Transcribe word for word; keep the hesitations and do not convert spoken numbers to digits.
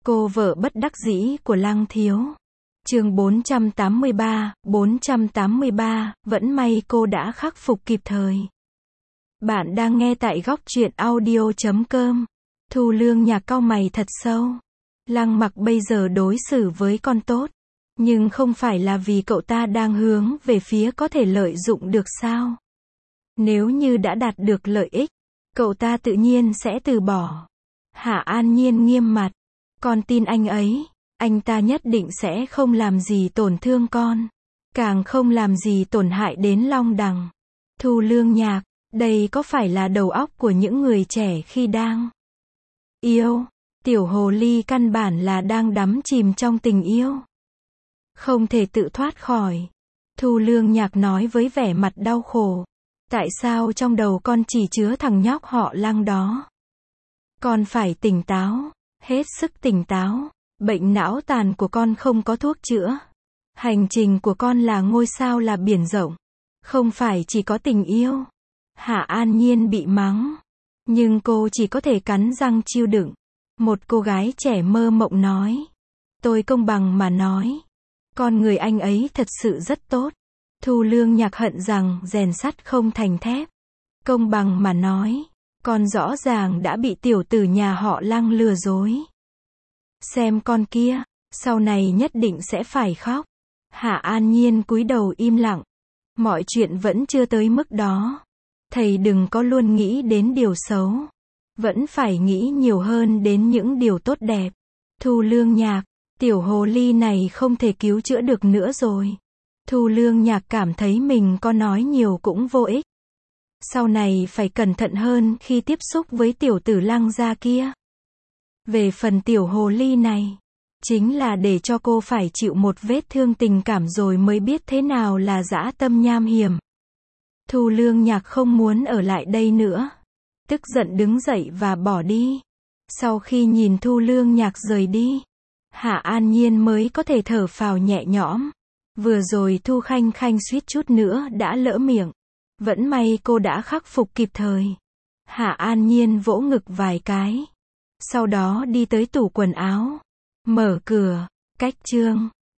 Cô vợ bất đắc dĩ của Lăng Thiếu. Chương bốn trăm tám mươi ba, bốn trăm tám mươi ba, vẫn may cô đã khắc phục kịp thời. Bạn đang nghe tại góc truyện audio chấm com. Thu Lương Nhạc cau mày thật sâu. Lăng Mặc bây giờ đối xử với con tốt, nhưng không phải là vì cậu ta đang hướng về phía có thể lợi dụng được sao? Nếu như đã đạt được lợi ích, cậu ta tự nhiên sẽ từ bỏ. Hạ An Nhiên nghiêm mặt. Con tin anh ấy, anh ta nhất định sẽ không làm gì tổn thương con, càng không làm gì tổn hại đến Long Đằng. Thu Lương Nhạc, đây có phải là đầu óc của những người trẻ khi đang yêu? Tiểu hồ ly căn bản là đang đắm chìm trong tình yêu, không thể tự thoát khỏi. Thu Lương Nhạc nói với vẻ mặt đau khổ. Tại sao trong đầu con chỉ chứa thằng nhóc họ Lăng đó? Con phải tỉnh táo, hết sức tỉnh táo. Bệnh não tàn của con không có thuốc chữa. Hành trình của con là ngôi sao là biển rộng, không phải chỉ có tình yêu. Hạ An Nhiên bị mắng, nhưng cô chỉ có thể cắn răng chịu đựng. Một cô gái trẻ mơ mộng nói. Tôi công bằng mà nói, con người anh ấy thật sự rất tốt. Thu Lương Nhạc hận rằng rèn sắt không thành thép. Công bằng mà nói, con rõ ràng đã bị tiểu tử nhà họ Lăng lừa dối. Xem con kia, sau này nhất định sẽ phải khóc. Hạ An Nhiên cúi đầu im lặng. Mọi chuyện vẫn chưa tới mức đó. Thầy đừng có luôn nghĩ đến điều xấu, vẫn phải nghĩ nhiều hơn đến những điều tốt đẹp. Thu Lương Nhạc, tiểu hồ ly này không thể cứu chữa được nữa rồi. Thu Lương Nhạc cảm thấy mình có nói nhiều cũng vô ích. Sau này phải cẩn thận hơn khi tiếp xúc với tiểu tử Lăng gia kia. Về phần tiểu hồ ly này, chính là để cho cô phải chịu một vết thương tình cảm rồi mới biết thế nào là dã tâm nham hiểm. Thu Lương Nhạc không muốn ở lại đây nữa, tức giận đứng dậy và bỏ đi. Sau khi nhìn Thu Lương Nhạc rời đi, Hạ An Nhiên mới có thể thở phào nhẹ nhõm. Vừa rồi Thu Khanh Khanh suýt chút nữa đã lỡ miệng, vẫn may cô đã khắc phục kịp thời. Hạ An Nhiên vỗ ngực vài cái, sau đó đi tới tủ quần áo, mở cửa. Cách chương